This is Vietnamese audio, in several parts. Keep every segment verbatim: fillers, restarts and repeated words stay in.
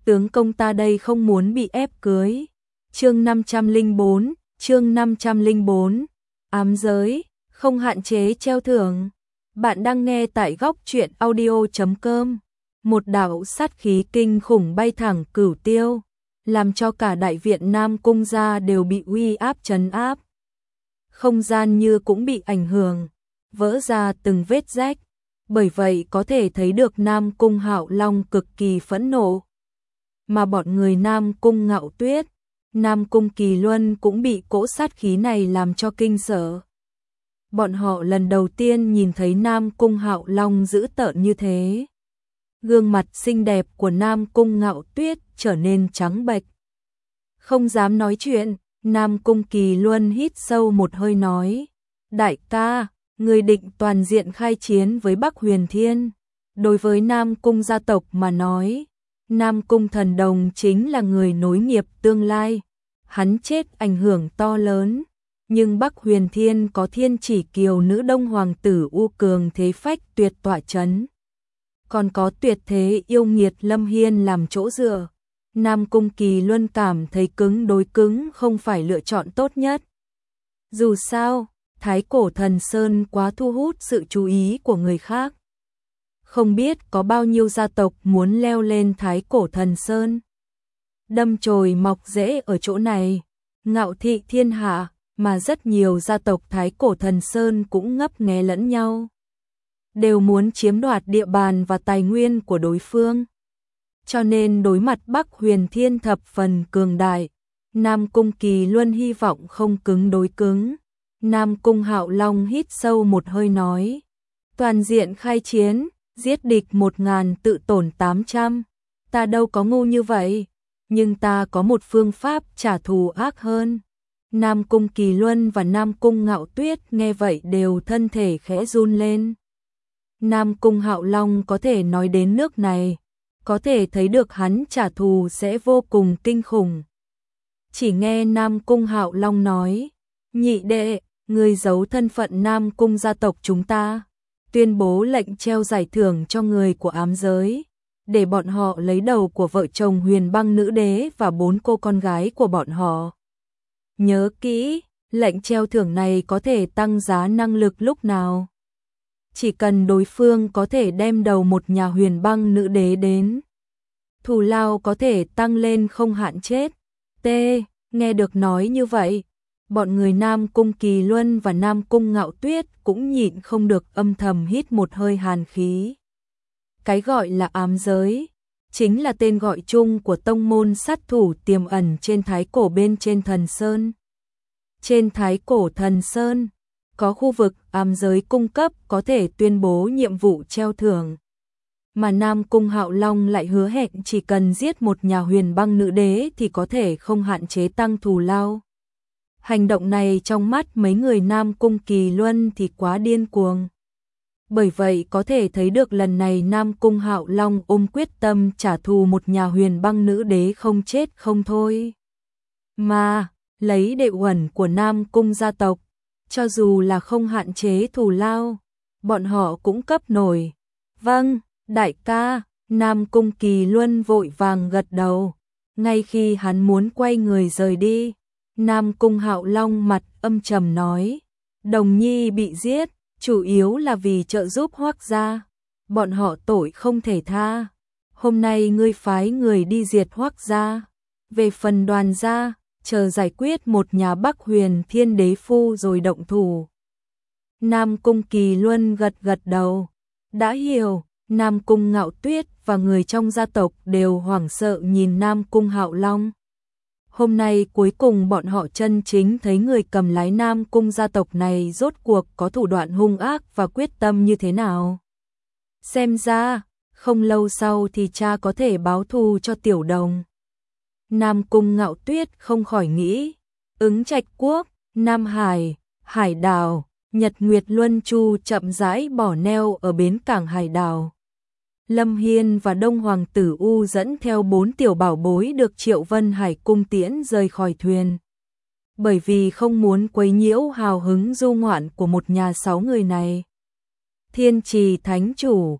tướng công ta đây không muốn bị ép cưới. Chương năm trăm lẻ bốn, chương năm trăm lẻ bốn, ám giới, không hạn chế treo thưởng. Bạn đang nghe tại góc truyện audio chấm com. Một đạo sát khí kinh khủng bay thẳng Cửu Tiêu, làm cho cả đại viện Nam Cung gia đều bị uy áp trấn áp. Không gian như cũng bị ảnh hưởng, vỡ ra từng vết rách, bởi vậy có thể thấy được Nam Cung Hạo Long cực kỳ phẫn nộ. Mà bọn người Nam Cung Ngạo Tuyết, Nam Cung Kỳ Luân cũng bị cỗ sát khí này làm cho kinh sợ. Bọn họ lần đầu tiên nhìn thấy Nam Cung Hạo Long dữ tợn như thế. Gương mặt xinh đẹp của Nam Cung Ngạo Tuyết trở nên trắng bệch. Không dám nói chuyện, Nam Cung Kỳ Luân hít sâu một hơi nói: "Đại ca, người định toàn diện khai chiến với Bắc Huyền Thiên." Đối với Nam Cung gia tộc mà nói, Nam Cung Thần Đồng chính là người nối nghiệp tương lai. Hắn chết ảnh hưởng to lớn, nhưng Bắc Huyền Thiên có Thiên Chỉ Kiều nữ đông hoàng tử U Cường thế phách tuyệt tọa chấn, còn có tuyệt thế yêu nghiệt Lâm Hiên làm chỗ dựa. Nam Cung Kỳ Luân cảm thấy cứng đối cứng không phải lựa chọn tốt nhất. Dù sao, Thái Cổ Thần Sơn quá thu hút sự chú ý của người khác. Không biết có bao nhiêu gia tộc muốn leo lên Thái Cổ Thần Sơn. Đâm chồi mọc rễ ở chỗ này, ngạo thị thiên hạ, mà rất nhiều gia tộc Thái Cổ Thần Sơn cũng ngấp nghé lẫn nhau. Đều muốn chiếm đoạt địa bàn và tài nguyên của đối phương. Cho nên đối mặt Bắc Huyền Thiên thập phần cường đại, Nam Cung Kỳ Luân hy vọng không cứng đối cứng. Nam Cung Hạo Long hít sâu một hơi nói: "Toàn diện khai chiến, giết địch một ngàn tự tổn tám trăm. Ta đâu có ngu như vậy, nhưng ta có một phương pháp trả thù ác hơn." Nam Cung Kỳ Luân và Nam Cung Ngạo Tuyết nghe vậy đều thân thể khẽ run lên. Nam Cung Hạo Long có thể nói đến nước này, có thể thấy được hắn trả thù sẽ vô cùng kinh khủng. Chỉ nghe Nam Cung Hạo Long nói: "Nhị đệ, ngươi giấu thân phận Nam Cung gia tộc chúng ta, tuyên bố lệnh treo giải thưởng cho người của ám giới, để bọn họ lấy đầu của vợ chồng Huyền Băng nữ đế và bốn cô con gái của bọn họ. Nhớ kỹ, lệnh treo thưởng này có thể tăng giá năng lực lúc nào. Chỉ cần đối phương có thể đem đầu một nhà Huyền Băng nữ đế đến, thù lao có thể tăng lên không hạn chết." T. Nghe được nói như vậy, bọn người Nam Cung Kỳ Luân và Nam Cung Ngạo Tuyết cũng nhịn không được âm thầm hít một hơi hàn khí. Cái gọi là ám giới, chính là tên gọi chung của tông môn sát thủ tiềm ẩn trên Thái Cổ bên trên Thần Sơn. Trên Thái Cổ Thần Sơn, có khu vực ám giới cung cấp có thể tuyên bố nhiệm vụ treo thưởng. Mà Nam Cung Hạo Long lại hứa hẹn chỉ cần giết một nhà Huyền Băng nữ đế thì có thể không hạn chế tăng thù lao. Hành động này trong mắt mấy người Nam Cung Kỳ Luân thì quá điên cuồng. Bởi vậy có thể thấy được lần này Nam Cung Hạo Long ôm quyết tâm trả thù một nhà Huyền Băng nữ đế không chết không thôi. Mà, lấy đệ uẩn của Nam Cung gia tộc, cho dù là không hạn chế thù lao, bọn họ cũng cấp nổi. "Vâng, đại ca." Nam Cung Kỳ Luân vội vàng gật đầu. Ngay khi hắn muốn quay người rời đi, Nam Cung Hạo Long mặt âm trầm nói: "Đồng nhi bị giết, chủ yếu là vì trợ giúp Hoắc gia. Bọn họ tội không thể tha. Hôm nay ngươi phái người đi diệt Hoắc gia. Về phần Đoàn gia, chờ giải quyết một nhà Bắc Huyền Thiên đế phu rồi động thủ." Nam Cung Kỳ Luân gật gật đầu. Đã hiểu. Nam Cung Ngạo Tuyết và người trong gia tộc đều hoảng sợ nhìn Nam Cung Hạo Long. Hôm nay cuối cùng bọn họ chân chính thấy người cầm lái Nam Cung gia tộc này rốt cuộc có thủ đoạn hung ác và quyết tâm như thế nào. Xem ra, không lâu sau thì cha có thể báo thù cho Tiểu Đồng. Nam Cung Ngạo Tuyết không khỏi nghĩ, Ứng Trạch Quốc, Nam Hải, Hải Đảo, Nhật Nguyệt Luân Chu chậm rãi bỏ neo ở bến cảng Hải Đảo. Lâm Hiên và Đông Hoàng tử U dẫn theo bốn tiểu bảo bối được Triệu Vân Hải cung tiễn rời khỏi thuyền. Bởi vì không muốn quấy nhiễu hào hứng du ngoạn của một nhà sáu người này. Thiên Trì Thánh Chủ,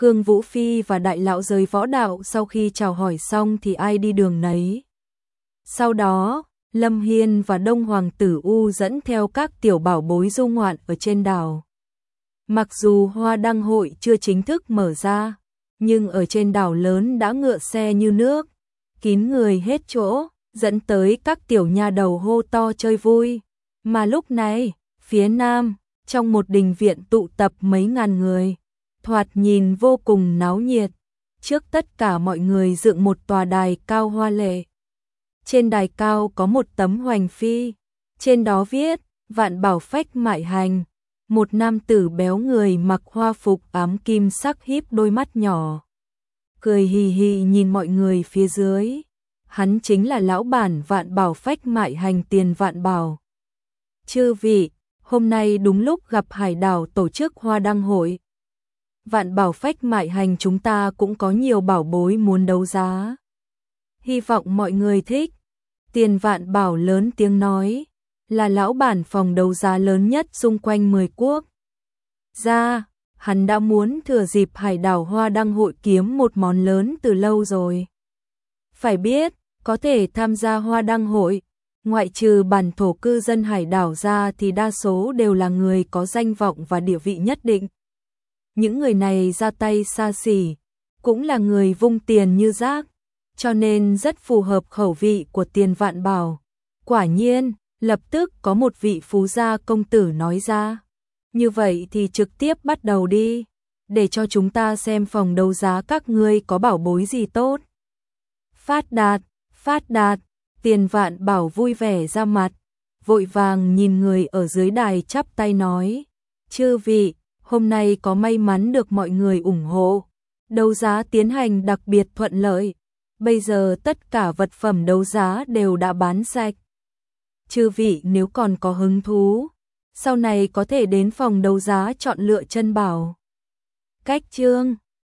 Khương Vũ Phi và đại lão giới võ đạo sau khi chào hỏi xong thì ai đi đường nấy. Sau đó, Lâm Hiên và Đông Hoàng Tử U dẫn theo các tiểu bảo bối du ngoạn ở trên đảo. Mặc dù Hoa Đăng hội chưa chính thức mở ra, nhưng ở trên đảo lớn đã ngựa xe như nước, kín người hết chỗ, dẫn tới các tiểu nha đầu hô to chơi vui. Mà lúc này, phía nam, trong một đình viện tụ tập mấy ngàn người, thoạt nhìn vô cùng náo nhiệt. Trước tất cả mọi người dựng một tòa đài cao hoa lệ. Trên đài cao có một tấm hoành phi, trên đó viết Vạn Bảo Phách Mại Hành. Một nam tử béo người mặc hoa phục ám kim sắc híp đôi mắt nhỏ, cười hì hì nhìn mọi người phía dưới. Hắn chính là lão bản Vạn Bảo Phách Mại Hành Tiền Vạn Bảo. Chư vị, hôm nay đúng lúc gặp hải đảo tổ chức Hoa Đăng hội. Vạn Bảo Phách Mại Hành chúng ta cũng có nhiều bảo bối muốn đấu giá. Hy vọng mọi người thích. Tiền Vạn Bảo lớn tiếng nói, là lão bản phòng đấu giá lớn nhất xung quanh mười quốc gia. Hắn đã muốn thừa dịp hải đảo Hoa Đăng hội kiếm một món lớn từ lâu rồi. Phải biết, có thể tham gia Hoa Đăng hội, ngoại trừ bản thổ cư dân hải đảo ra thì đa số đều là người có danh vọng và địa vị nhất định. Những người này ra tay xa xỉ, cũng là người vung tiền như rác, cho nên rất phù hợp khẩu vị của Tiền Vạn Bảo. Quả nhiên, lập tức có một vị phú gia công tử nói ra, như vậy thì trực tiếp bắt đầu đi, để cho chúng ta xem phòng đấu giá các ngươi có bảo bối gì tốt. Phát đạt, phát đạt, Tiền Vạn Bảo vui vẻ ra mặt, vội vàng nhìn người ở dưới đài chắp tay nói, chư vị, hôm nay có may mắn được mọi người ủng hộ, đấu giá tiến hành đặc biệt thuận lợi, bây giờ tất cả vật phẩm đấu giá đều đã bán sạch. Chư vị nếu còn có hứng thú, sau này có thể đến phòng đấu giá chọn lựa chân bảo. Cách chương